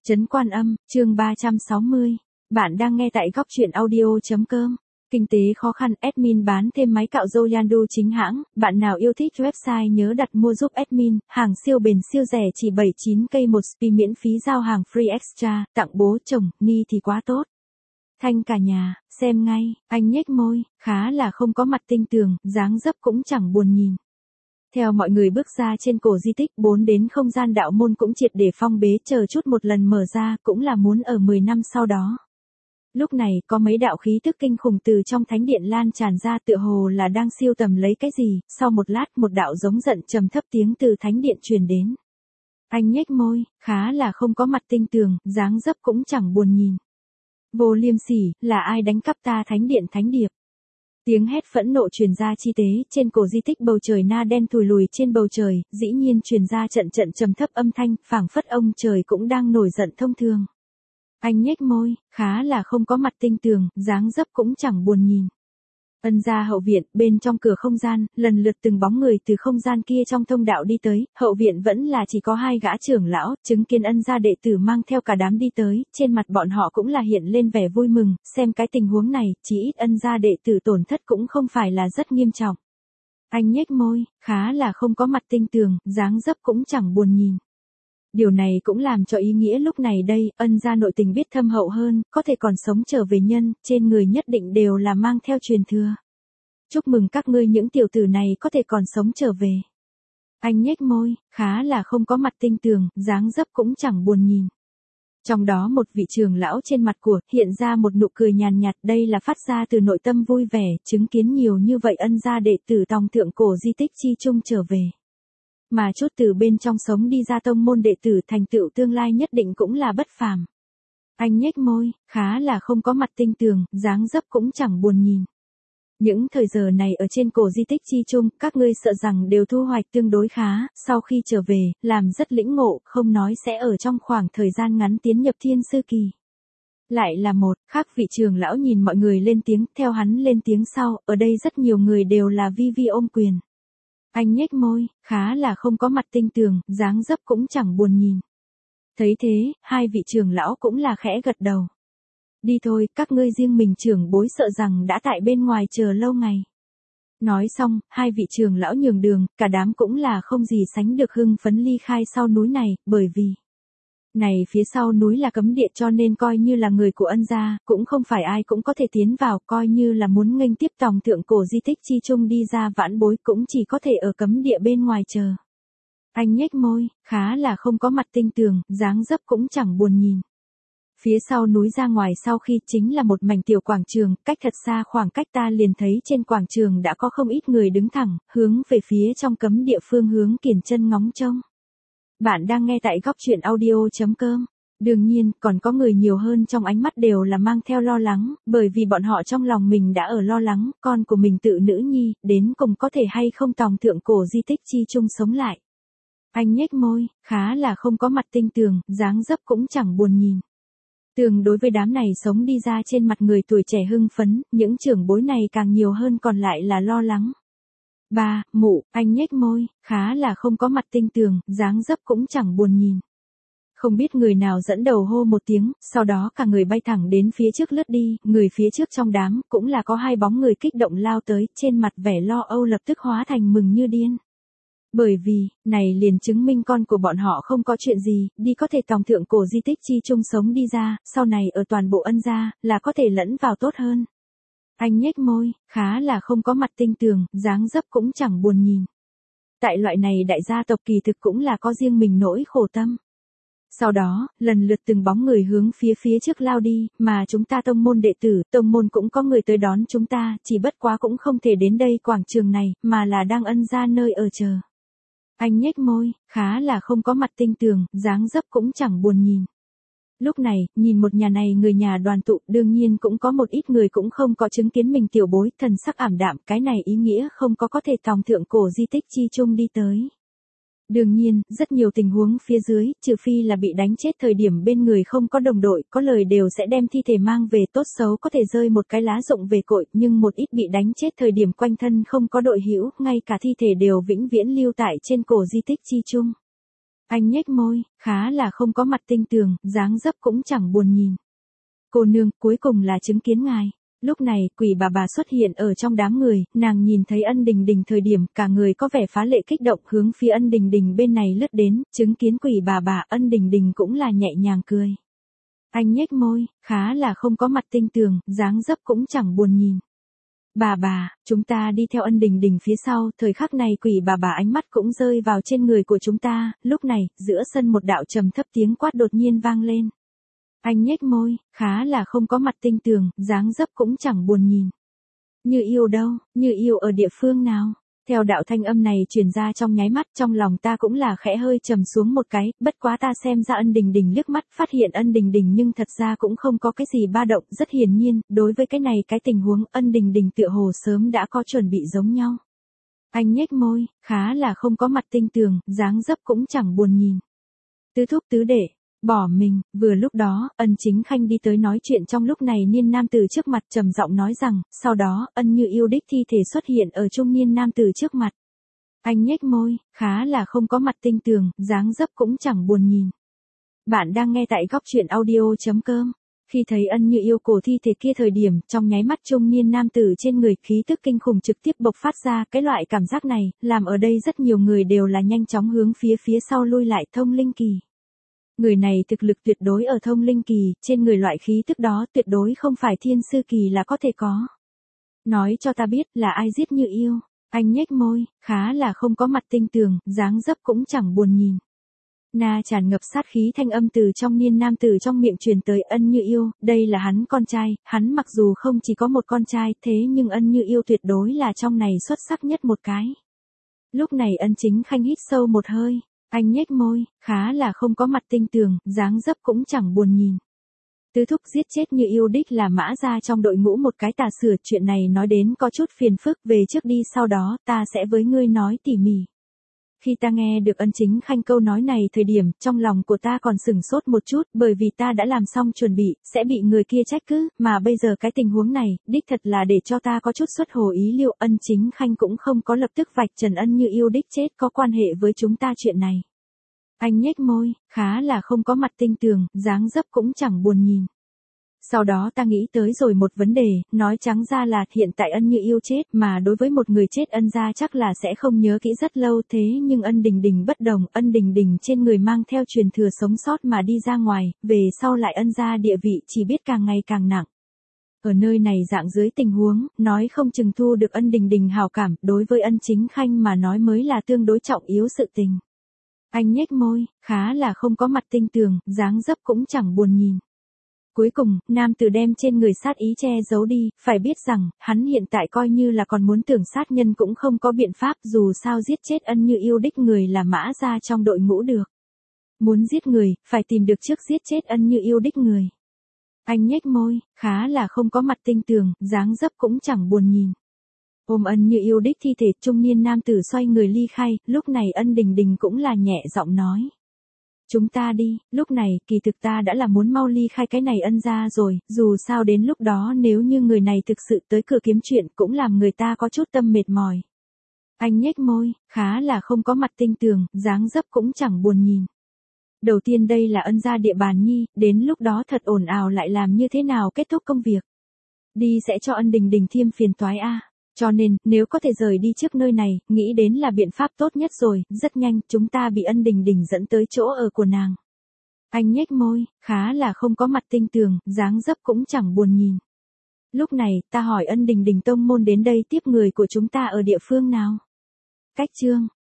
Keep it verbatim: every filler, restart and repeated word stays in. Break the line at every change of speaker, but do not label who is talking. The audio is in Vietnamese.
Trấn Quan Âm, chương ba trăm sáu mươi. Bạn đang nghe tại góc truyện audio.com. Kinh tế khó khăn, admin bán thêm máy cạo râu Yandu chính hãng. Bạn nào yêu thích website nhớ đặt mua giúp admin. Hàng siêu bền siêu rẻ chỉ bảy mươi chín k một spi miễn phí giao hàng free extra. Tặng bố chồng, ni thì quá tốt. Thanh cả nhà, xem ngay. Anh nhếch môi, khá là không có mặt tinh tường, dáng dấp cũng chẳng buồn nhìn. Theo mọi người bước ra trên cổ di tích, bốn đến không gian đạo môn cũng triệt để phong bế, chờ chút một lần mở ra, cũng là muốn ở mười năm sau đó. Lúc này, có mấy đạo khí tức kinh khủng từ trong thánh điện lan tràn ra, tựa hồ là đang siêu tầm lấy cái gì. Sau một lát, một đạo giống giận trầm thấp tiếng từ thánh điện truyền đến. Anh nhếch môi, khá là không có mặt tinh tường, dáng dấp cũng chẳng buồn nhìn. Vô liêm sỉ, là ai đánh cắp ta thánh điện thánh điệp? Tiếng hét phẫn nộ truyền ra chi tế, trên cổ di tích bầu trời na đen thùi lùi trên bầu trời, dĩ nhiên truyền ra trận trận trầm thấp âm thanh, phảng phất ông trời cũng đang nổi giận thông thường. Anh nhếch môi, khá là không có mặt tinh tường, dáng dấp cũng chẳng buồn nhìn. Ân gia hậu viện, bên trong cửa không gian, lần lượt từng bóng người từ không gian kia trong thông đạo đi tới, hậu viện vẫn là chỉ có hai gã trưởng lão, chứng kiến ân gia đệ tử mang theo cả đám đi tới, trên mặt bọn họ cũng là hiện lên vẻ vui mừng, xem cái tình huống này, chỉ ít ân gia đệ tử tổn thất cũng không phải là rất nghiêm trọng. Anh nhếch môi, khá là không có mặt tinh tường, dáng dấp cũng chẳng buồn nhìn. Điều này cũng làm cho ý nghĩa lúc này đây, ân gia nội tình biết thâm hậu hơn, có thể còn sống trở về nhân, trên người nhất định đều là mang theo truyền thừa. Chúc mừng các ngươi những tiểu tử này có thể còn sống trở về. Anh nhếch môi, khá là không có mặt tinh tường, dáng dấp cũng chẳng buồn nhìn. Trong đó một vị trưởng lão trên mặt của, hiện ra một nụ cười nhàn nhạt, đây là phát ra từ nội tâm vui vẻ, chứng kiến nhiều như vậy ân gia đệ tử tòng thượng cổ di tích chi chung trở về. Mà chút từ bên trong sống đi ra tông môn đệ tử thành tựu tương lai nhất định cũng là bất phàm. Anh nhếch môi, khá là không có mặt tinh tường, dáng dấp cũng chẳng buồn nhìn. Những thời giờ này ở trên cổ di tích chi chung, các ngươi sợ rằng đều thu hoạch tương đối khá, sau khi trở về, làm rất lĩnh ngộ, không nói sẽ ở trong khoảng thời gian ngắn tiến nhập thiên sư kỳ. Lại là một, khác vị trưởng lão nhìn mọi người lên tiếng, theo hắn lên tiếng sau, ở đây rất nhiều người đều là vi vi ôm quyền. Anh nhếch môi, khá là không có mặt tinh tường, dáng dấp cũng chẳng buồn nhìn. Thấy thế, hai vị trưởng lão cũng là khẽ gật đầu. Đi thôi, các ngươi riêng mình trưởng bối sợ rằng đã tại bên ngoài chờ lâu ngày. Nói xong, hai vị trưởng lão nhường đường, cả đám cũng là không gì sánh được hưng phấn ly khai sau núi này, bởi vì này phía sau núi là cấm địa cho nên coi như là người của ân gia, cũng không phải ai cũng có thể tiến vào, coi như là muốn nghênh tiếp tòng thượng cổ di tích chi chung đi ra vãn bối cũng chỉ có thể ở cấm địa bên ngoài chờ. Anh nhếch môi, khá là không có mặt tinh tường, dáng dấp cũng chẳng buồn nhìn. Phía sau núi ra ngoài sau khi chính là một mảnh tiểu quảng trường, cách thật xa khoảng cách ta liền thấy trên quảng trường đã có không ít người đứng thẳng, hướng về phía trong cấm địa phương hướng kiềm chân ngóng trông. Bạn đang nghe tại góc truyện audio.com. Đương nhiên, còn có người nhiều hơn trong ánh mắt đều là mang theo lo lắng, bởi vì bọn họ trong lòng mình đã ở lo lắng, con của mình tự nữ nhi, đến cùng có thể hay không tòng thượng cổ di tích chi chung sống lại. Anh nhếch môi, khá là không có mặt tinh tường, dáng dấp cũng chẳng buồn nhìn. Tương đối với đám này sống đi ra trên mặt người tuổi trẻ hưng phấn, những trưởng bối này càng nhiều hơn còn lại là lo lắng. Ba, mụ, anh nhếch môi, khá là không có mặt tinh tường, dáng dấp cũng chẳng buồn nhìn. Không biết người nào dẫn đầu hô một tiếng, sau đó cả người bay thẳng đến phía trước lướt đi, người phía trước trong đám, cũng là có hai bóng người kích động lao tới, trên mặt vẻ lo âu lập tức hóa thành mừng như điên. Bởi vì, này liền chứng minh con của bọn họ không có chuyện gì, đi có thể tòng thượng cổ di tích chi chung sống đi ra, sau này ở toàn bộ ân gia, là có thể lẫn vào tốt hơn. Anh nhếch môi, khá là không có mặt tinh tường, dáng dấp cũng chẳng buồn nhìn. Tại loại này đại gia tộc kỳ thực cũng là có riêng mình nỗi khổ tâm. Sau đó, lần lượt từng bóng người hướng phía phía trước lao đi, mà chúng ta tông môn đệ tử, tông môn cũng có người tới đón chúng ta, chỉ bất quá cũng không thể đến đây quảng trường này, mà là đang ân gia nơi ở chờ. Anh nhếch môi, khá là không có mặt tinh tường, dáng dấp cũng chẳng buồn nhìn. Lúc này, nhìn một nhà này người nhà đoàn tụ, đương nhiên cũng có một ít người cũng không có chứng kiến mình tiểu bối, thần sắc ảm đạm, cái này ý nghĩa không có có thể tòng thượng cổ di tích chi chung đi tới. Đương nhiên, rất nhiều tình huống phía dưới, trừ phi là bị đánh chết thời điểm bên người không có đồng đội, có lời đều sẽ đem thi thể mang về, tốt xấu có thể rơi một cái lá rụng về cội, nhưng một ít bị đánh chết thời điểm quanh thân không có đội hữu, ngay cả thi thể đều vĩnh viễn lưu tại trên cổ di tích chi chung. Anh nhếch môi, khá là không có mặt tinh tường, dáng dấp cũng chẳng buồn nhìn. Cô nương, cuối cùng là chứng kiến ngài. Lúc này, quỷ bà bà xuất hiện ở trong đám người, nàng nhìn thấy Ân Đình Đình thời điểm, cả người có vẻ phá lệ kích động hướng phía Ân Đình Đình bên này lướt đến, chứng kiến quỷ bà bà, Ân Đình Đình cũng là nhẹ nhàng cười. Anh nhếch môi, khá là không có mặt tinh tường, dáng dấp cũng chẳng buồn nhìn. Bà bà, chúng ta đi theo Ân Đình Đình phía sau, thời khắc này quỷ bà bà ánh mắt cũng rơi vào trên người của chúng ta, lúc này, giữa sân một đạo trầm thấp tiếng quát đột nhiên vang lên. Anh nhếch môi, khá là không có mặt tinh tường, dáng dấp cũng chẳng buồn nhìn. Như Yêu đâu, Như Yêu ở địa phương nào? Theo đạo thanh âm này truyền ra trong nháy mắt, trong lòng ta cũng là khẽ hơi trầm xuống một cái, bất quá ta xem ra Ân Đình Đình liếc mắt, phát hiện Ân Đình Đình nhưng thật ra cũng không có cái gì ba động, rất hiển nhiên, đối với cái này cái tình huống, Ân Đình Đình tựa hồ sớm đã có chuẩn bị giống nhau. Anh nhếch môi, khá là không có mặt tinh tường, dáng dấp cũng chẳng buồn nhìn. Tứ thúc tứ đệ, bỏ mình, vừa lúc đó, Ân Chính Khanh đi tới nói chuyện trong lúc này niên nam tử trước mặt trầm giọng nói rằng, sau đó, Ân Như Yêu đích thi thể xuất hiện ở trung niên nam tử trước mặt. Anh nhếch môi, khá là không có mặt tinh tường, dáng dấp cũng chẳng buồn nhìn. Bạn đang nghe tại góc truyện audio.com. Khi thấy Ân Như Yêu cổ thi thể kia thời điểm, trong nháy mắt trung niên nam tử trên người khí tức kinh khủng trực tiếp bộc phát ra, cái loại cảm giác này, làm ở đây rất nhiều người đều là nhanh chóng hướng phía phía sau lui lại thông linh kỳ. Người này thực lực tuyệt đối ở thông linh kỳ, trên người loại khí tức đó tuyệt đối không phải thiên sư kỳ là có thể có. Nói cho ta biết là ai giết Như Yêu. Anh nhếch môi, khá là không có mặt tinh tường, dáng dấp cũng chẳng buồn nhìn. Na tràn ngập sát khí thanh âm từ trong niên nam tử trong miệng truyền tới Ân Như Yêu, đây là hắn con trai, hắn mặc dù không chỉ có một con trai, thế nhưng Ân Như Yêu tuyệt đối là trong này xuất sắc nhất một cái. Lúc này Ân Chính Khanh hít sâu một hơi. Anh nhếch môi, khá là không có mặt tinh tường, dáng dấp cũng chẳng buồn nhìn. Tứ thúc giết chết Như Yêu đích là Mã gia trong đội ngũ một cái tà sửa, chuyện này nói đến có chút phiền phức, về trước đi sau đó ta sẽ với ngươi nói tỉ mỉ. Khi ta nghe được Ân Chính Khanh câu nói này thời điểm, trong lòng của ta còn sửng sốt một chút, bởi vì ta đã làm xong chuẩn bị, sẽ bị người kia trách cứ, mà bây giờ cái tình huống này, đích thật là để cho ta có chút xuất hồ ý liệu. Ân Chính Khanh cũng không có lập tức vạch trần Ân Như Yêu đích chết có quan hệ với chúng ta chuyện này. Anh nhếch môi, khá là không có mặt tinh tường, dáng dấp cũng chẳng buồn nhìn. Sau đó ta nghĩ tới rồi một vấn đề, nói trắng ra là hiện tại Ân Như Yêu chết, mà đối với một người chết Ân gia chắc là sẽ không nhớ kỹ rất lâu, thế nhưng Ân Đình Đình bất đồng, Ân Đình Đình trên người mang theo truyền thừa sống sót mà đi ra ngoài, về sau lại Ân gia địa vị chỉ biết càng ngày càng nặng. Ở nơi này dạng dưới tình huống, nói không chừng thu được Ân Đình Đình hào cảm, đối với Ân Chính Khanh mà nói mới là tương đối trọng yếu sự tình. Anh nhếch môi, khá là không có mặt tinh tường, dáng dấp cũng chẳng buồn nhìn. Cuối cùng, nam tử đem trên người sát ý che giấu đi, phải biết rằng, hắn hiện tại coi như là còn muốn tưởng sát nhân cũng không có biện pháp, dù sao giết chết Ân Như Yêu đích người là Mã gia trong đội ngũ được. Muốn giết người, phải tìm được trước giết chết Ân Như Yêu đích người. Anh nhếch môi, khá là không có mặt tinh tường, dáng dấp cũng chẳng buồn nhìn. Ôm Ân Như Yêu đích thi thể, trung niên nam tử xoay người ly khai, lúc này Ân Đình Đình cũng là nhẹ giọng nói. Chúng ta đi, lúc này, kỳ thực ta đã là muốn mau ly khai cái này Ân gia rồi, dù sao đến lúc đó nếu như người này thực sự tới cửa kiếm chuyện cũng làm người ta có chút tâm mệt mỏi. Anh nhếch môi, khá là không có mặt tinh tường, dáng dấp cũng chẳng buồn nhìn. Đầu tiên đây là Ân gia địa bàn nhi, đến lúc đó thật ồn ào lại làm như thế nào kết thúc công việc. Đi sẽ cho Ân Đình Đình thêm phiền toái a. Cho nên, nếu có thể rời đi trước nơi này, nghĩ đến là biện pháp tốt nhất rồi, rất nhanh, chúng ta bị Ân Đình Đình dẫn tới chỗ ở của nàng. Anh nhếch môi, khá là không có mặt tinh tường, dáng dấp cũng chẳng buồn nhìn. Lúc này, ta hỏi Ân Đình Đình tông môn đến đây tiếp người của chúng ta ở địa phương nào? Cách chương,